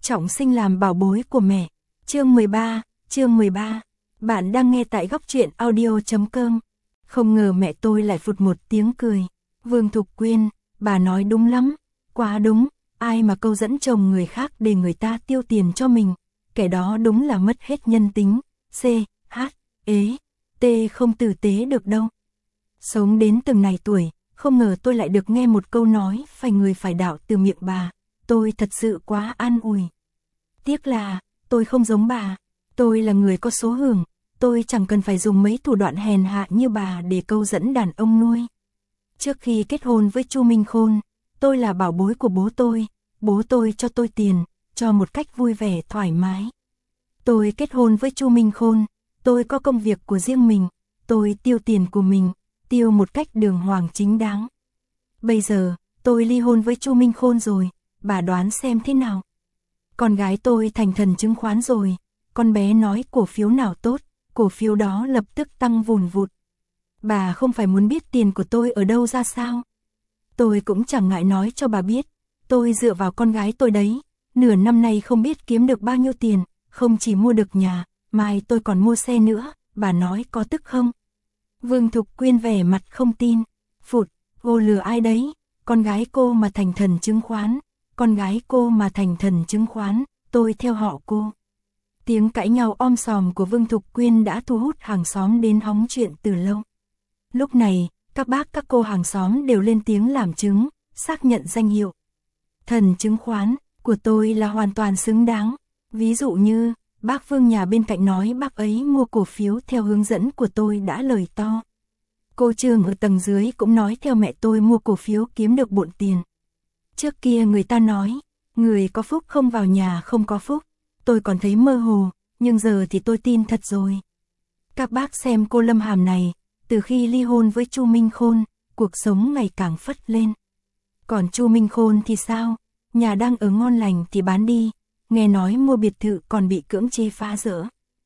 trọng sinh làm bảo bối của mẹ. Chương 13. Bạn đang nghe tại góc truyện audio.com. Không ngờ mẹ tôi lại phụt một tiếng cười. Vương Thục Quyên, bà nói đúng lắm, quá đúng, ai mà câu dẫn chồng người khác để người ta tiêu tiền cho mình, kẻ đó đúng là mất hết nhân tính. T không tử tế được đâu. Sống đến từng này tuổi, không ngờ tôi lại được nghe một câu nói phải người phải đạo từ miệng bà, tôi thật sự quá an ủi. Tiếc là, tôi không giống bà, tôi là người có số hưởng, tôi chẳng cần phải dùng mấy thủ đoạn hèn hạ như bà để câu dẫn đàn ông nuôi. Trước khi kết hôn với Chu Minh Khôn, tôi là bảo bối của bố tôi cho tôi tiền, cho một cách vui vẻ thoải mái. Tôi kết hôn với Chu Minh Khôn, tôi có công việc của riêng mình, tôi tiêu tiền của mình, tiêu một cách đường hoàng chính đáng. Bây giờ, tôi ly hôn với Chu Minh Khôn rồi, bà đoán xem thế nào. Con gái tôi thành thần chứng khoán rồi, con bé nói cổ phiếu nào tốt, cổ phiếu đó lập tức tăng vùn vụt. Bà không phải muốn biết tiền của tôi ở đâu ra sao? Tôi cũng chẳng ngại nói cho bà biết, tôi dựa vào con gái tôi đấy, nửa năm nay không biết kiếm được bao nhiêu tiền, không chỉ mua được nhà, mai tôi còn mua xe nữa, bà nói có tức không? Vương Thục Quyên vẻ mặt không tin, phụt, cô lừa ai đấy, con gái cô mà thành thần chứng khoán, con gái cô mà thành thần chứng khoán, tôi theo họ cô. Tiếng cãi nhau om sòm của Vương Thục Quyên đã thu hút hàng xóm đến hóng chuyện từ lâu. Lúc này, các bác các cô hàng xóm đều lên tiếng làm chứng, xác nhận danh hiệu. Thần chứng khoán của tôi là hoàn toàn xứng đáng. Ví dụ như, bác Vương nhà bên cạnh nói bác ấy mua cổ phiếu theo hướng dẫn của tôi đã lời to. Cô Trương ở tầng dưới cũng nói theo mẹ tôi mua cổ phiếu kiếm được bộn tiền. Trước kia người ta nói, người có phúc không vào nhà không có phúc, tôi còn thấy mơ hồ, nhưng giờ thì tôi tin thật rồi. Các bác xem cô Lâm Hàm này, từ khi ly hôn với Chu Minh Khôn, cuộc sống ngày càng phất lên. Còn Chu Minh Khôn thì sao? Nhà đang ở ngon lành thì bán đi, nghe nói mua biệt thự còn bị cưỡng chế phá rỡ.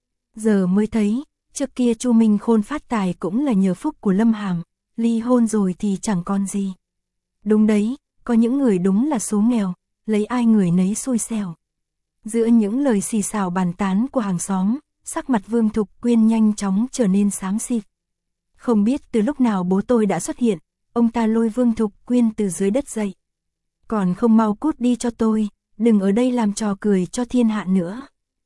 Giờ mới thấy, trước kia Chu Minh Khôn phát tài cũng là nhờ phúc của Lâm Hàm, ly hôn rồi thì chẳng còn gì. Đúng đấy, có những người đúng là số nghèo, lấy ai người nấy xui xẻo. Giữa những lời xì xào bàn tán của hàng xóm, sắc mặt Vương Thục Quyên nhanh chóng trở nên xám xịt. Không biết từ lúc nào bố tôi đã xuất hiện, ông ta lôi Vương Thục Quyên từ dưới đất dậy. Còn không mau cút đi cho tôi, đừng ở đây làm trò cười cho thiên hạ nữa.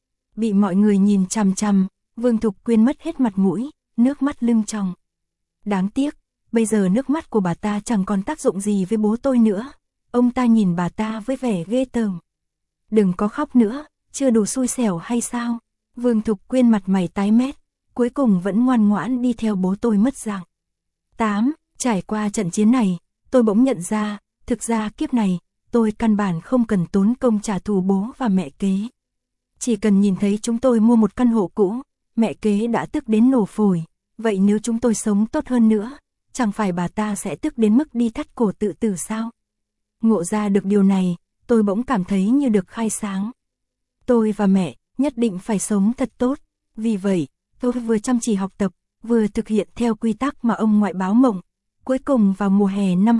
Bị mọi người nhìn chằm chằm, Vương Thục Quyên mất hết mặt mũi, nước mắt lưng tròng. Đáng tiếc, bây giờ nước mắt của bà ta chẳng còn tác dụng gì với bố tôi nữa. Ông ta nhìn bà ta với vẻ ghê tởm. Đừng có khóc nữa, chưa đủ xui xẻo hay sao? Vương Thục Quyên mặt mày tái mét, cuối cùng vẫn ngoan ngoãn đi theo bố tôi mất dạng. 8. Trải qua trận chiến này, tôi bỗng nhận ra, thực ra kiếp này, tôi căn bản không cần tốn công trả thù bố và mẹ kế. Chỉ cần nhìn thấy chúng tôi mua một căn hộ cũ, mẹ kế đã tức đến nổ phổi, vậy nếu chúng tôi sống tốt hơn nữa, chẳng phải bà ta sẽ tức đến mức đi thắt cổ tự tử sao? Ngộ ra được điều này, tôi bỗng cảm thấy như được khai sáng. Tôi và mẹ nhất định phải sống thật tốt, vì vậy, tôi vừa chăm chỉ học tập, vừa thực hiện theo quy tắc mà ông ngoại báo mộng. Cuối cùng vào mùa hè năm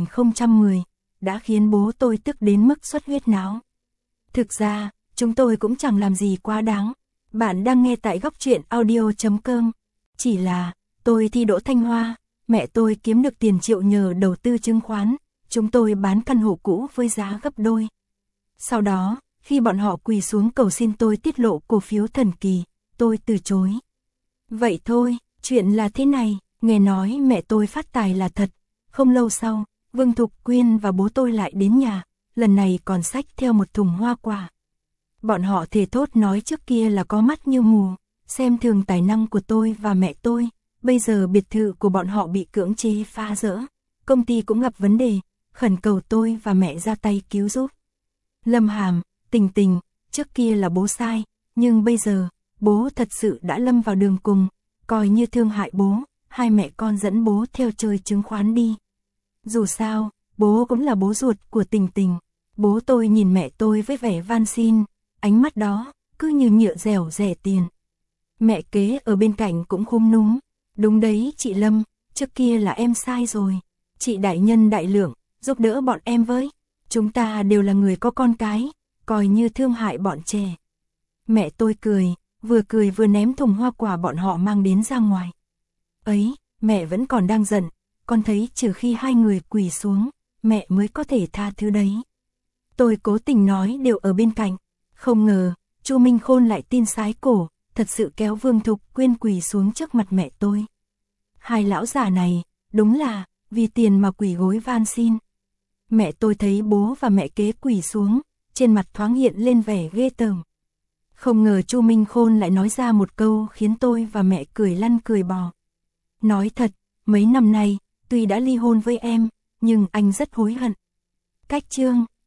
2010, đã khiến bố tôi tức đến mức xuất huyết não. Thực ra, chúng tôi cũng chẳng làm gì quá đáng. Bạn đang nghe tại góc truyện audio.com. Chỉ là, tôi thi đỗ Thanh Hoa, mẹ tôi kiếm được tiền triệu nhờ đầu tư chứng khoán, chúng tôi bán căn hộ cũ với giá gấp đôi. Sau đó, khi bọn họ quỳ xuống cầu xin tôi tiết lộ cổ phiếu thần kỳ, tôi từ chối. Vậy thôi, chuyện là thế này, nghe nói mẹ tôi phát tài là thật. Không lâu sau, Vương Thục Quyên và bố tôi lại đến nhà, lần này còn xách theo một thùng hoa quả. Bọn họ thề thốt nói trước kia là có mắt như mù, xem thường tài năng của tôi và mẹ tôi. Bây giờ biệt thự của bọn họ bị cưỡng chế phá rỡ, công ty cũng gặp vấn đề, khẩn cầu tôi và mẹ ra tay cứu giúp. Lâm Hàm, Tình Tình, trước kia là bố sai, nhưng bây giờ, bố thật sự đã lâm vào đường cùng, coi như thương hại bố, hai mẹ con dẫn bố theo chơi chứng khoán đi. Dù sao, bố cũng là bố ruột của Tình Tình. Bố tôi nhìn mẹ tôi với vẻ van xin, ánh mắt đó, cứ như nhựa dẻo rẻ tiền. Mẹ kế ở bên cạnh cũng khúm núm. Đúng đấy chị Lâm, trước kia là em sai rồi. Chị đại nhân đại lượng, giúp đỡ bọn em với. Chúng ta đều là người có con cái, coi như thương hại bọn trẻ. Mẹ tôi cười vừa ném thùng hoa quả bọn họ mang đến ra ngoài. Ấy, mẹ vẫn còn đang giận, con thấy trừ khi hai người quỳ xuống, mẹ mới có thể tha thứ đấy. Tôi cố tình nói đều ở bên cạnh, không ngờ, Chu Minh Khôn lại tin sái cổ, thật sự kéo Vương Thục Quyên quỳ xuống trước mặt mẹ tôi. Hai lão già này, đúng là, vì tiền mà quỳ gối van xin. Mẹ tôi thấy bố và mẹ kế quỳ xuống, trên mặt thoáng hiện lên vẻ ghê tởm. Không ngờ Chu Minh Khôn lại nói ra một câu khiến tôi và mẹ cười lăn cười bò. Nói thật, mấy năm nay, tuy đã ly hôn với em, nhưng anh rất hối hận. Cách chương